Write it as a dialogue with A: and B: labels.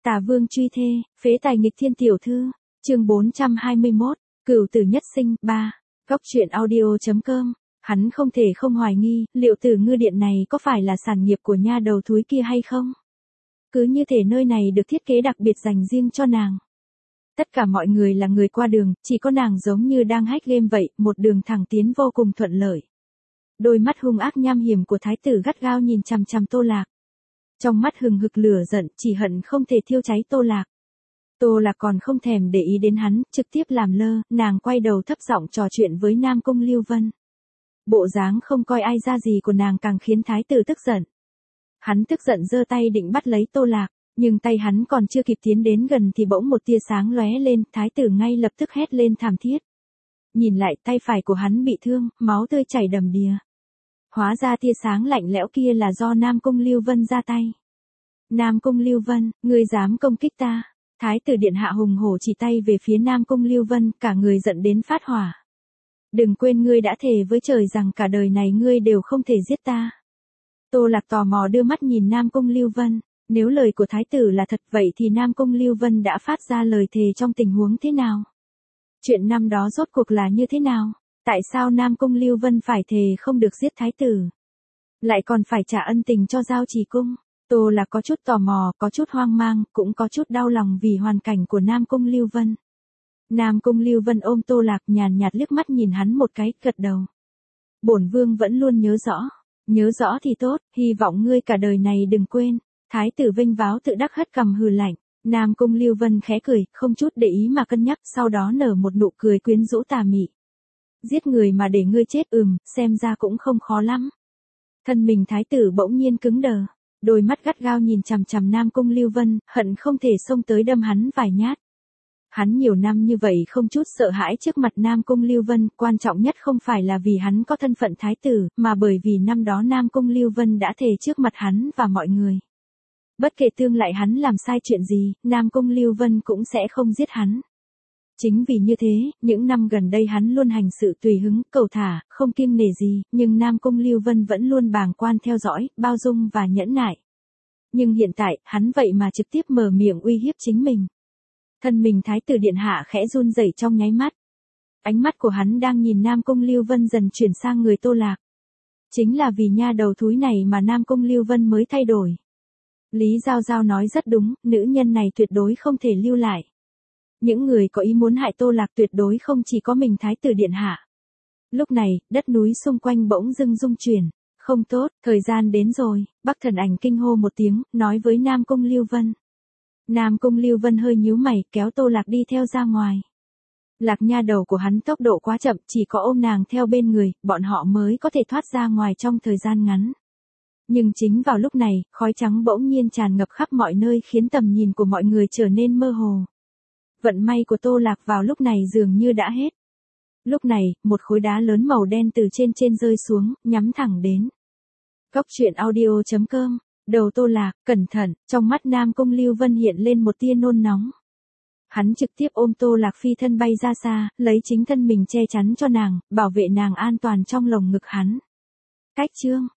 A: Tà vương truy thê, phế tài nghịch thiên tiểu thư, chương 421, cửu tử nhất sinh, 3, góc truyện audio.com, hắn không thể không hoài nghi, liệu Tử Ngư Điện này có phải là sản nghiệp của nha đầu thúi kia hay không? Cứ như thể nơi này được thiết kế đặc biệt dành riêng cho nàng. Tất cả mọi người là người qua đường, chỉ có nàng giống như đang hack game vậy, một đường thẳng tiến vô cùng thuận lợi. Đôi mắt hung ác nham hiểm của thái tử gắt gao nhìn chằm chằm Tô Lạc. Trong mắt hừng hực lửa giận, chỉ hận không thể thiêu cháy Tô Lạc. Tô Lạc còn không thèm để ý đến hắn, trực tiếp làm lơ, nàng quay đầu thấp giọng trò chuyện với Nam Cung Lưu Vân. Bộ dáng không coi ai ra gì của nàng càng khiến thái tử tức giận. Hắn tức giận giơ tay định bắt lấy Tô Lạc, nhưng tay hắn còn chưa kịp tiến đến gần thì bỗng một tia sáng lóe lên, thái tử ngay lập tức hét lên thảm thiết. Nhìn lại tay phải của hắn bị thương, máu tươi chảy đầm đìa. Hóa ra tia sáng lạnh lẽo kia là do Nam Cung Lưu Vân ra tay. Nam Cung Lưu Vân, ngươi dám công kích ta? Thái tử điện hạ hùng hổ chỉ tay về phía Nam Cung Lưu Vân, cả người giận đến phát hỏa. Đừng quên ngươi đã thề với trời rằng cả đời này ngươi đều không thể giết ta. Tô Lạc tò mò đưa mắt nhìn Nam Cung Lưu Vân, nếu lời của thái tử là thật vậy thì Nam Cung Lưu Vân đã phát ra lời thề trong tình huống thế nào? Chuyện năm đó rốt cuộc là như thế nào? Tại sao Nam Cung Lưu Vân phải thề không được giết thái tử? Lại còn phải trả ân tình cho Giao Trì Cung? Tô Lạc có chút tò mò, có chút hoang mang, cũng có chút đau lòng vì hoàn cảnh của Nam Cung Lưu Vân. Nam Cung Lưu Vân ôm Tô Lạc nhàn nhạt liếc mắt nhìn hắn một cái, gật đầu. Bổn vương vẫn luôn nhớ rõ thì tốt, hy vọng ngươi cả đời này đừng quên. Thái tử vênh váo tự đắc hất cằm hừ lạnh. Nam Cung Lưu Vân khẽ cười, không chút để ý mà cân nhắc, sau đó nở một nụ cười quyến rũ tà mị. Giết người mà để ngươi chết, xem ra cũng không khó lắm. Thân mình thái tử bỗng nhiên cứng đờ, đôi mắt gắt gao nhìn chằm chằm Nam Cung Lưu Vân, hận không thể xông tới đâm hắn vài nhát. Hắn nhiều năm như vậy không chút sợ hãi trước mặt Nam Cung Lưu Vân, quan trọng nhất không phải là vì hắn có thân phận thái tử, mà bởi vì năm đó Nam Cung Lưu Vân đã thề trước mặt hắn và mọi người. Bất kể tương lại hắn làm sai chuyện gì, Nam Cung Lưu Vân cũng sẽ không giết hắn. Chính vì như thế, những năm gần đây hắn luôn hành sự tùy hứng, cầu thả, không kiêng nể gì, nhưng Nam Cung Lưu Vân vẫn luôn bàng quan theo dõi, bao dung và nhẫn nại. Nhưng hiện tại, hắn vậy mà trực tiếp mở miệng uy hiếp chính mình. Thân mình thái tử điện hạ khẽ run rẩy trong nháy mắt. Ánh mắt của hắn đang nhìn Nam Cung Lưu Vân dần chuyển sang người Tô Lạc. Chính là vì nha đầu thúi này mà Nam Cung Lưu Vân mới thay đổi. Lý Giao Giao nói rất đúng, nữ nhân này tuyệt đối không thể lưu lại. Những người có ý muốn hại Tô Lạc tuyệt đối không chỉ có mình thái tử điện hạ. Lúc này, đất núi xung quanh bỗng dưng rung chuyển. Không tốt, thời gian đến rồi. Bắc Thần Ảnh kinh hô một tiếng, nói với Nam Cung Lưu Vân. Nam Cung Lưu Vân hơi nhíu mày, kéo Tô Lạc đi theo ra ngoài. Lạc nha đầu của hắn tốc độ quá chậm, chỉ có ôm nàng theo bên người, bọn họ mới có thể thoát ra ngoài trong thời gian ngắn. Nhưng chính vào lúc này, khói trắng bỗng nhiên tràn ngập khắp mọi nơi khiến tầm nhìn của mọi người trở nên mơ hồ. Vận may của Tô Lạc vào lúc này dường như đã hết. Lúc này, một khối đá lớn màu đen từ trên rơi xuống, nhắm thẳng đến. Góc truyện audio.com, đầu Tô Lạc, cẩn thận, trong mắt Nam Cung Lưu Vân hiện lên một tia nôn nóng. Hắn trực tiếp ôm Tô Lạc phi thân bay ra xa, lấy chính thân mình che chắn cho nàng, bảo vệ nàng an toàn trong lồng ngực hắn. Cách chương